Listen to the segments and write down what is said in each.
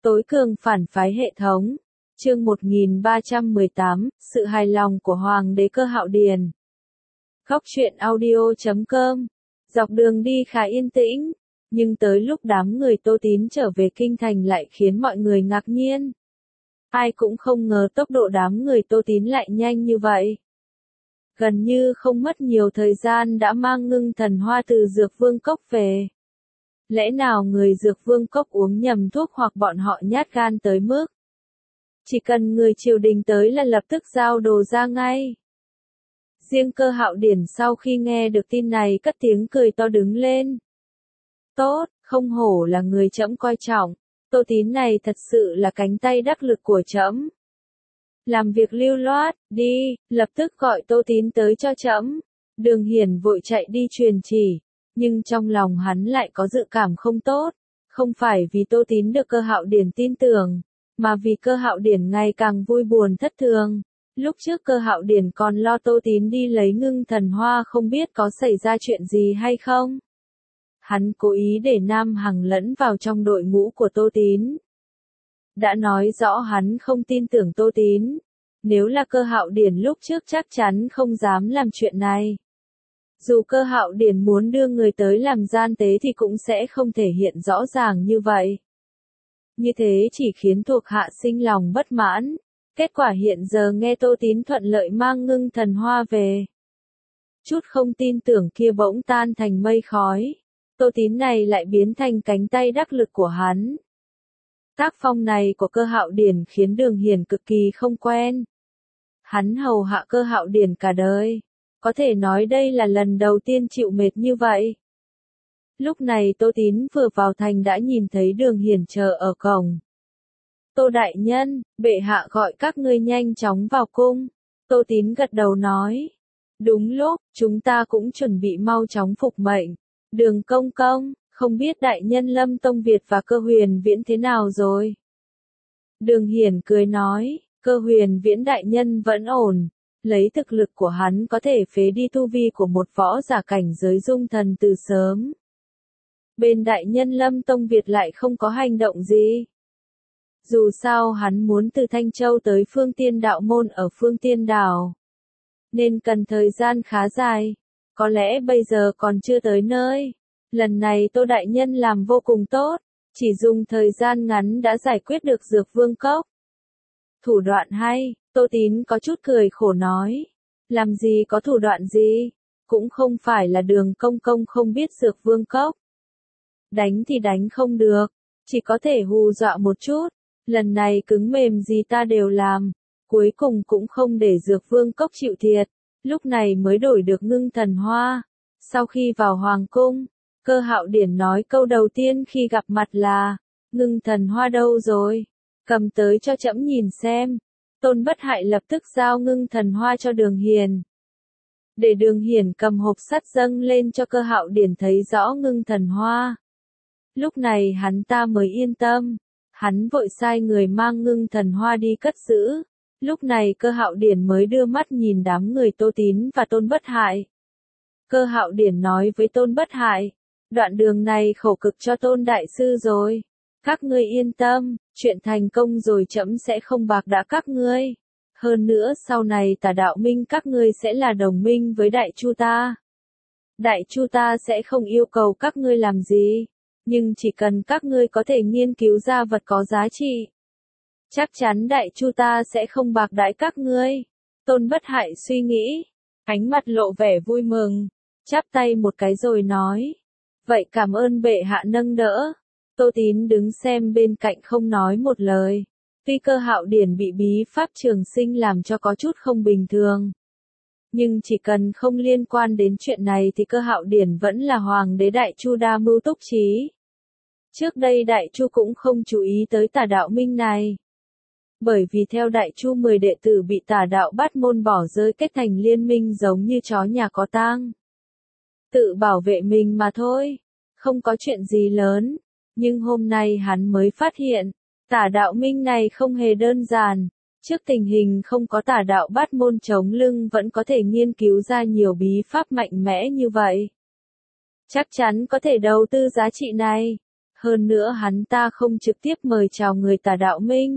Tối cường phản phái hệ thống. Chương 1318, sự hài lòng của Hoàng đế Cơ Hạo Điền. Góc truyện audio.com. Dọc đường đi khá yên tĩnh, nhưng tới lúc đám người Tô Tín trở về kinh thành lại khiến mọi người ngạc nhiên. Ai cũng không ngờ tốc độ đám người Tô Tín lại nhanh như vậy. Gần như không mất nhiều thời gian đã mang Ngưng Thần Hoa từ Dược Vương Cốc về. Lẽ nào người Dược Vương Cốc uống nhầm thuốc hoặc bọn họ nhát gan tới mức chỉ cần người triều đình tới là lập tức giao đồ ra ngay. Riêng Cơ Hạo Điển sau khi nghe được tin này cất tiếng cười to đứng lên. Tốt, không hổ là người trẫm coi trọng, Tô Tín này thật sự là cánh tay đắc lực của trẫm. Làm việc lưu loát, đi, lập tức gọi Tô Tín tới cho trẫm. Đường Hiển vội chạy đi truyền chỉ, nhưng trong lòng hắn lại có dự cảm không tốt, không phải vì Tô Tín được Cơ Hạo Điển tin tưởng, mà vì Cơ Hạo Điển ngày càng vui buồn thất thường. Lúc trước Cơ Hạo Điển còn lo Tô Tín đi lấy Ngưng Thần Hoa không biết có xảy ra chuyện gì hay không. Hắn cố ý để Nam Hằng lẫn vào trong đội ngũ của Tô Tín. Đã nói rõ hắn không tin tưởng Tô Tín. Nếu là Cơ Hạo Điển lúc trước chắc chắn không dám làm chuyện này. Dù Cơ Hạo Điển muốn đưa người tới làm gian tế thì cũng sẽ không thể hiện rõ ràng như vậy. Như thế chỉ khiến thuộc hạ sinh lòng bất mãn. Kết quả hiện giờ nghe Tô Tín thuận lợi mang Ngưng Thần Hoa về. Chút không tin tưởng kia bỗng tan thành mây khói. Tô Tín này lại biến thành cánh tay đắc lực của hắn. Tác phong này của Cơ Hạo Điển khiến Đường Hiển cực kỳ không quen. Hắn hầu hạ Cơ Hạo Điển cả đời. Có thể nói đây là lần đầu tiên chịu mệt như vậy. Lúc này Tô Tín vừa vào thành đã nhìn thấy Đường Hiển chờ ở cổng. Tô đại nhân, bệ hạ gọi các ngươi nhanh chóng vào cung. Tô Tín gật đầu nói. Đúng lúc, chúng ta cũng chuẩn bị mau chóng phục mệnh. Đường công công, không biết đại nhân Lâm Tông Việt và Cơ Huyền Viễn thế nào rồi? Đường Hiển cười nói, Cơ Huyền Viễn đại nhân vẫn ổn. Lấy thực lực của hắn có thể phế đi tu vi của một võ giả cảnh giới dung thần từ sớm. Bên đại nhân Lâm Tông Việt lại không có hành động gì. Dù sao hắn muốn từ Thanh Châu tới Phương Tiên Đạo Môn ở Phương Tiên Đảo. Nên cần thời gian khá dài. Có lẽ bây giờ còn chưa tới nơi. Lần này Tô đại nhân làm vô cùng tốt. Chỉ dùng thời gian ngắn đã giải quyết được Dược Vương Cốc. Thủ đoạn hay, Tô Tín có chút cười khổ nói. Làm gì có thủ đoạn gì? Cũng không phải là Đường công công không biết Dược Vương Cốc. Đánh thì đánh không được. Chỉ có thể hù dọa một chút. Lần này cứng mềm gì ta đều làm. Cuối cùng cũng không để Dược Vương Cốc chịu thiệt. Lúc này mới đổi được Ngưng Thần Hoa. Sau khi vào Hoàng cung, Cơ Hạo Điển nói câu đầu tiên khi gặp mặt là, Ngưng Thần Hoa đâu rồi? Cầm tới cho trẫm nhìn xem. Tôn Bất Hại lập tức giao Ngưng Thần Hoa cho Đường Hiển. Để Đường Hiển cầm hộp sắt dâng lên cho Cơ Hạo Điển thấy rõ Ngưng Thần Hoa. Lúc này hắn ta mới yên tâm. Hắn vội sai người mang Ngưng Thần Hoa đi cất giữ. Lúc này Cơ Hạo Điển mới đưa mắt nhìn đám người Tô Tín và Tôn Bất Hại. Cơ Hạo Điển nói với Tôn Bất Hại, đoạn đường này khổ cực cho Tôn Đại Sư rồi. Các ngươi yên tâm, chuyện thành công rồi trẫm sẽ không bạc đãi các ngươi. Hơn nữa sau này Tà Đạo Minh các ngươi sẽ là đồng minh với Đại Chu ta. Đại Chu ta sẽ không yêu cầu các ngươi làm gì, nhưng chỉ cần các ngươi có thể nghiên cứu ra vật có giá trị. Chắc chắn Đại Chu ta sẽ không bạc đãi các ngươi. Tôn Bất Hại suy nghĩ, ánh mặt lộ vẻ vui mừng, chắp tay một cái rồi nói. Vậy cảm ơn bệ hạ nâng đỡ. Tô Tín đứng xem bên cạnh không nói một lời. Tuy Cơ Hạo Điển bị bí pháp trường sinh làm cho có chút không bình thường. Nhưng chỉ cần không liên quan đến chuyện này thì Cơ Hạo Điển vẫn là Hoàng đế Đại Chu đa mưu túc trí. Trước đây Đại Chu cũng không chú ý tới Tà Đạo Minh này. Bởi vì theo Đại Chu 10 đệ tử bị Tà Đạo Bát Môn bỏ rơi kết thành liên minh giống như chó nhà có tang. Tự bảo vệ mình mà thôi, không có chuyện gì lớn. Nhưng hôm nay hắn mới phát hiện, Tà Đạo Minh này không hề đơn giản. Trước tình hình không có Tà Đạo Bát Môn chống lưng vẫn có thể nghiên cứu ra nhiều bí pháp mạnh mẽ như vậy. Chắc chắn có thể đầu tư giá trị này. Hơn nữa hắn ta không trực tiếp mời chào người Tà Đạo Minh.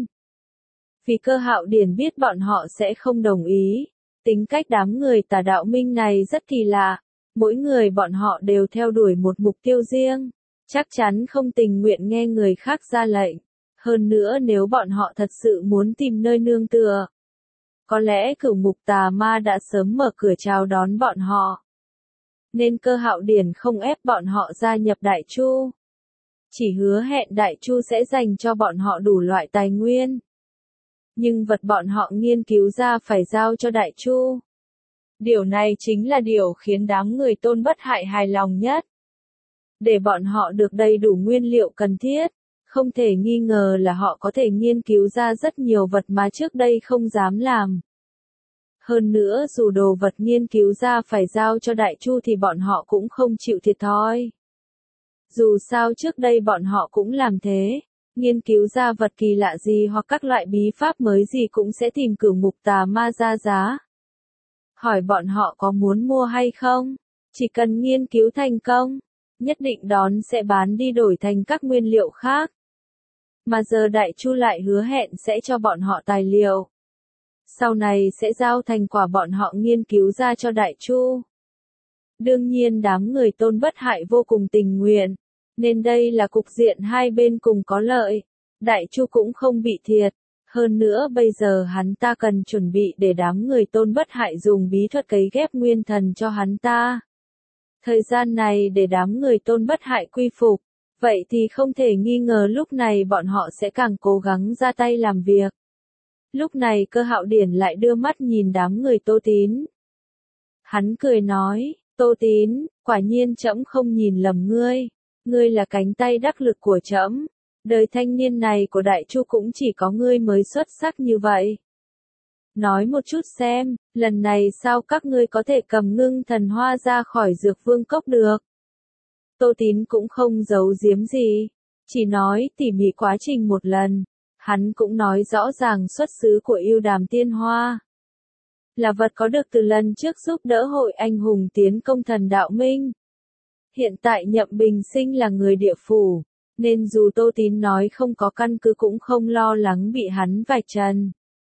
Vì Cơ Hạo Điển biết bọn họ sẽ không đồng ý. Tính cách đám người Tà Đạo Minh này rất kỳ lạ. Mỗi người bọn họ đều theo đuổi một mục tiêu riêng. Chắc chắn không tình nguyện nghe người khác ra lệnh. Hơn nữa nếu bọn họ thật sự muốn tìm nơi nương tựa, có lẽ Cửu Mục Tà Ma đã sớm mở cửa chào đón bọn họ. Nên Cơ Hạo Điển không ép bọn họ gia nhập Đại Chu. Chỉ hứa hẹn Đại Chu sẽ dành cho bọn họ đủ loại tài nguyên. Nhưng vật bọn họ nghiên cứu ra phải giao cho Đại Chu. Điều này chính là điều khiến đám người Tôn Bất Hại hài lòng nhất. Để bọn họ được đầy đủ nguyên liệu cần thiết, không thể nghi ngờ là họ có thể nghiên cứu ra rất nhiều vật mà trước đây không dám làm. Hơn nữa dù đồ vật nghiên cứu ra phải giao cho Đại Chu thì bọn họ cũng không chịu thiệt thòi. Dù sao trước đây bọn họ cũng làm thế, nghiên cứu ra vật kỳ lạ gì hoặc các loại bí pháp mới gì cũng sẽ tìm Cửu Mục Tà Ma ra giá. Hỏi bọn họ có muốn mua hay không? Chỉ cần nghiên cứu thành công, nhất định đón sẽ bán đi đổi thành các nguyên liệu khác. Mà giờ Đại Chu lại hứa hẹn sẽ cho bọn họ tài liệu. Sau này sẽ giao thành quả bọn họ nghiên cứu ra cho Đại Chu. Đương nhiên đám người Tôn Bất Hại vô cùng tình nguyện, nên đây là cục diện hai bên cùng có lợi. Đại Chu cũng không bị thiệt. Hơn nữa bây giờ hắn ta cần chuẩn bị để đám người Tôn Bất Hại dùng bí thuật cấy ghép nguyên thần cho hắn ta. Thời gian này để đám người Tôn Bất Hại quy phục, vậy thì không thể nghi ngờ lúc này bọn họ sẽ càng cố gắng ra tay làm việc. Lúc này Cơ Hạo Điển lại đưa mắt nhìn đám người Tô Tín. Hắn cười nói, Tô Tín, quả nhiên trẫm không nhìn lầm ngươi. Ngươi là cánh tay đắc lực của trẫm. Đời thanh niên này của Đại Chu cũng chỉ có ngươi mới xuất sắc như vậy. Nói một chút xem, lần này sao các ngươi có thể cầm ngưng thần hoa ra khỏi Dược Vương Cốc được? Tô Tín cũng không giấu giếm gì, chỉ nói tỉ mỉ quá trình một lần. Hắn cũng nói rõ ràng xuất xứ của yêu đàm tiên hoa. Là vật có được từ lần trước giúp đỡ hội anh hùng tiến công Thần Đạo Minh. Hiện tại Nhậm Bình Sinh là người địa phủ, nên dù Tô Tín nói không có căn cứ cũng không lo lắng bị hắn vạch trần.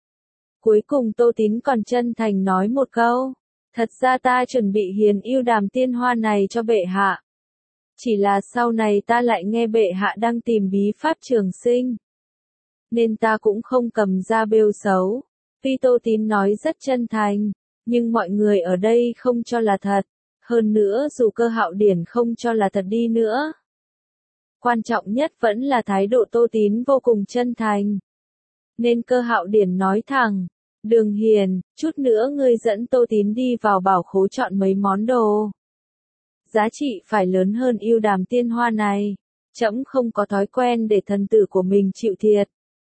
Cuối cùng Tô Tín còn chân thành nói một câu, thật ra ta chuẩn bị hiến yêu đàm tiên hoa này cho bệ hạ. Chỉ là sau này ta lại nghe bệ hạ đang tìm bí pháp trường sinh, nên ta cũng không cầm ra bêu xấu. Tuy Tô Tín nói rất chân thành, nhưng mọi người ở đây không cho là thật. Hơn nữa dù Cơ Hạo Điển không cho là thật đi nữa, quan trọng nhất vẫn là thái độ Tô Tín vô cùng chân thành. Nên Cơ Hạo Điển nói thẳng, Đường Hiền, chút nữa ngươi dẫn Tô Tín đi vào bảo khố chọn mấy món đồ. Giá trị phải lớn hơn yêu đàm tiên hoa này. Trẫm không có thói quen để thần tử của mình chịu thiệt.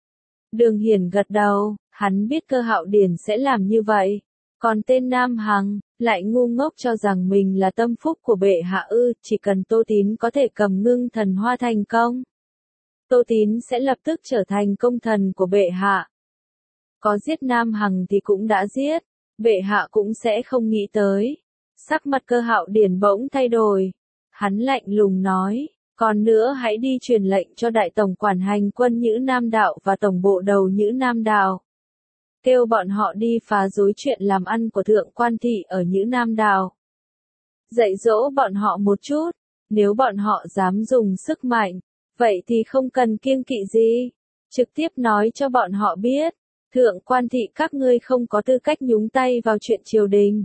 Đường Hiền gật đầu, hắn biết Cơ Hạo Điển sẽ làm như vậy. Còn tên Nam Hằng, lại ngu ngốc cho rằng mình là tâm phúc của bệ hạ ư, chỉ cần Tô Tín có thể cầm ngưng thần hoa thành công. Tô Tín sẽ lập tức trở thành công thần của bệ hạ. Có giết Nam Hằng thì cũng đã giết, bệ hạ cũng sẽ không nghĩ tới. Sắc mặt Cơ Hạo Điển bỗng thay đổi. Hắn lạnh lùng nói, còn nữa hãy đi truyền lệnh cho đại tổng quản hành quân Nhữ Nam Đạo và tổng bộ đầu Nhữ Nam Đạo. Kêu bọn họ đi phá rối chuyện làm ăn của Thượng Quan Thị ở Nhữ Nam Đạo. Dạy dỗ bọn họ một chút, nếu bọn họ dám dùng sức mạnh, vậy thì không cần kiêng kỵ gì. Trực tiếp nói cho bọn họ biết, Thượng Quan Thị các ngươi không có tư cách nhúng tay vào chuyện triều đình.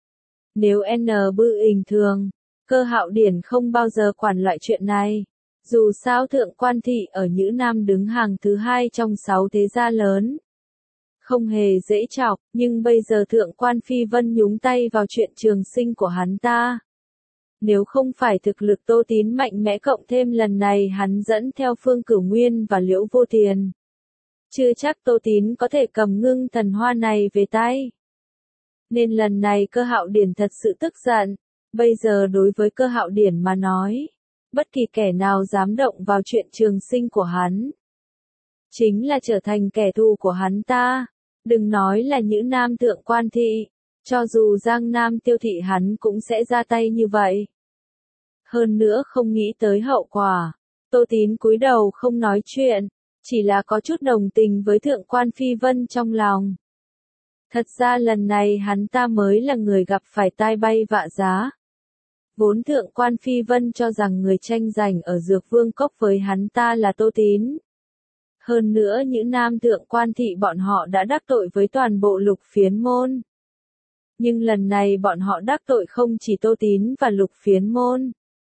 Nếu N bư bình thường, Cơ Hạo Điển không bao giờ quản loại chuyện này. Dù sao Thượng Quan Thị ở Nhữ Nam đứng hàng thứ 2 trong 6 thế gia lớn. Không hề dễ chọc, nhưng bây giờ Thượng Quan Phi Vân nhúng tay vào chuyện trường sinh của hắn ta. Nếu không phải thực lực Tô Tín mạnh mẽ cộng thêm lần này hắn dẫn theo Phương Cửu Nguyên và Liễu Vô Tiền, chưa chắc Tô Tín có thể cầm ngưng thần hoa này về tay. Nên lần này Cơ Hạo Điển thật sự tức giận. Bây giờ đối với Cơ Hạo Điển mà nói, bất kỳ kẻ nào dám động vào chuyện trường sinh của hắn, chính là trở thành kẻ thù của hắn ta. Đừng nói là Nhữ Nam Thượng Quan Thị, cho dù Giang Nam Tiêu Thị hắn cũng sẽ ra tay như vậy. Hơn nữa không nghĩ tới hậu quả, Tô Tín cúi đầu không nói chuyện, chỉ là có chút đồng tình với Thượng quan Phi Vân trong lòng. Thật ra lần này hắn ta mới là người gặp phải tai bay vạ giá. Vốn Thượng quan Phi Vân cho rằng người tranh giành ở Dược Vương Cốc với hắn ta là Tô Tín. Hơn nữa những nam thượng quan thị bọn họ đã đắc tội với toàn bộ Lục Phiến môn. Nhưng lần này bọn họ đắc tội không chỉ Tô Tín và Lục Phiến môn,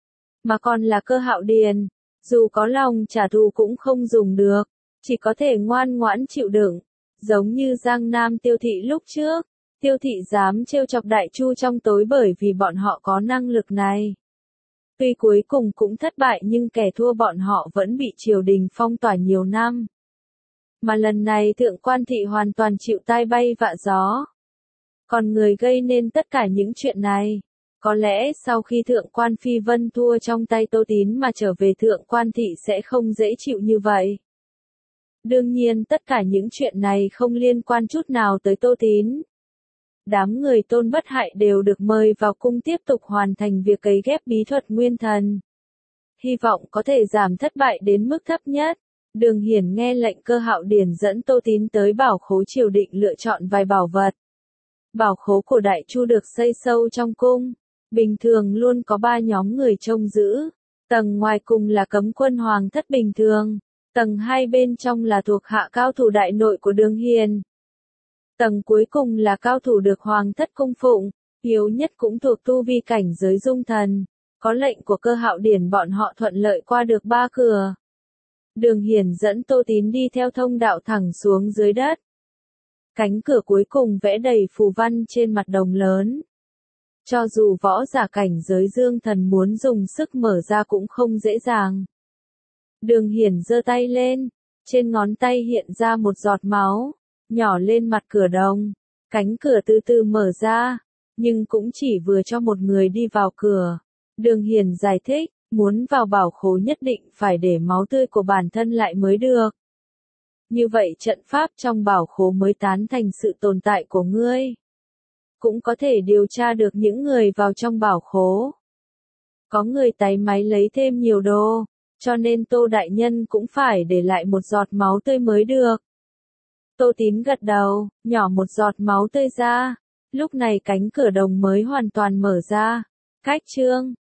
mà còn là Cơ Hạo Điền. Dù có lòng trả thù cũng không dùng được, chỉ có thể ngoan ngoãn chịu đựng. Giống như Giang Nam Tiêu Thị lúc trước, Tiêu Thị dám trêu chọc Đại Chu trong tối bởi vì bọn họ có năng lực này. Tuy cuối cùng cũng thất bại nhưng kẻ thua bọn họ vẫn bị triều đình phong tỏa nhiều năm. Mà lần này Thượng quan thị hoàn toàn chịu tai bay vạ gió. Còn người gây nên tất cả những chuyện này, có lẽ sau khi Thượng quan Phi Vân thua trong tay Tô Tín mà trở về Thượng quan thị sẽ không dễ chịu như vậy. Đương nhiên tất cả những chuyện này không liên quan chút nào tới Tô Tín. Đám người Tôn Bất Hại đều được mời vào cung tiếp tục hoàn thành việc cấy ghép bí thuật nguyên thần. Hy vọng có thể giảm thất bại đến mức thấp nhất. Đường Hiển nghe lệnh Cơ Hạo Điền dẫn Tô Tín tới bảo khố triều định lựa chọn vài bảo vật. Bảo khố của Đại Chu được xây sâu trong cung. Bình thường luôn có 3 nhóm người trông giữ. Tầng ngoài cùng là cấm quân hoàng thất bình thường. Tầng 2 bên trong là thuộc hạ cao thủ đại nội của Đường Hiền. Tầng cuối cùng là cao thủ được hoàng thất cung phụng, yếu nhất cũng thuộc tu vi cảnh giới dung thần. Có lệnh của Cơ Hạo Điền bọn họ thuận lợi qua được 3 cửa. Đường Hiền dẫn Tô Tín đi theo thông đạo thẳng xuống dưới đất. Cánh cửa cuối cùng vẽ đầy phù văn trên mặt đồng lớn. Cho dù võ giả cảnh giới dương thần muốn dùng sức mở ra cũng không dễ dàng. Đường Hiển giơ tay lên, trên ngón tay hiện ra một giọt máu, nhỏ lên mặt cửa đồng. Cánh cửa từ từ mở ra, nhưng cũng chỉ vừa cho một người đi vào cửa. Đường Hiển giải thích, muốn vào bảo khố nhất định phải để máu tươi của bản thân lại mới được. Như vậy trận pháp trong bảo khố mới tán thành sự tồn tại của ngươi. Cũng có thể điều tra được những người vào trong bảo khố. Có người táy máy lấy thêm nhiều đồ, cho nên Tô Đại Nhân cũng phải để lại một giọt máu tươi mới được. Tô Tín gật đầu, nhỏ một giọt máu tươi ra. Lúc này cánh cửa đồng mới hoàn toàn mở ra. Cách chương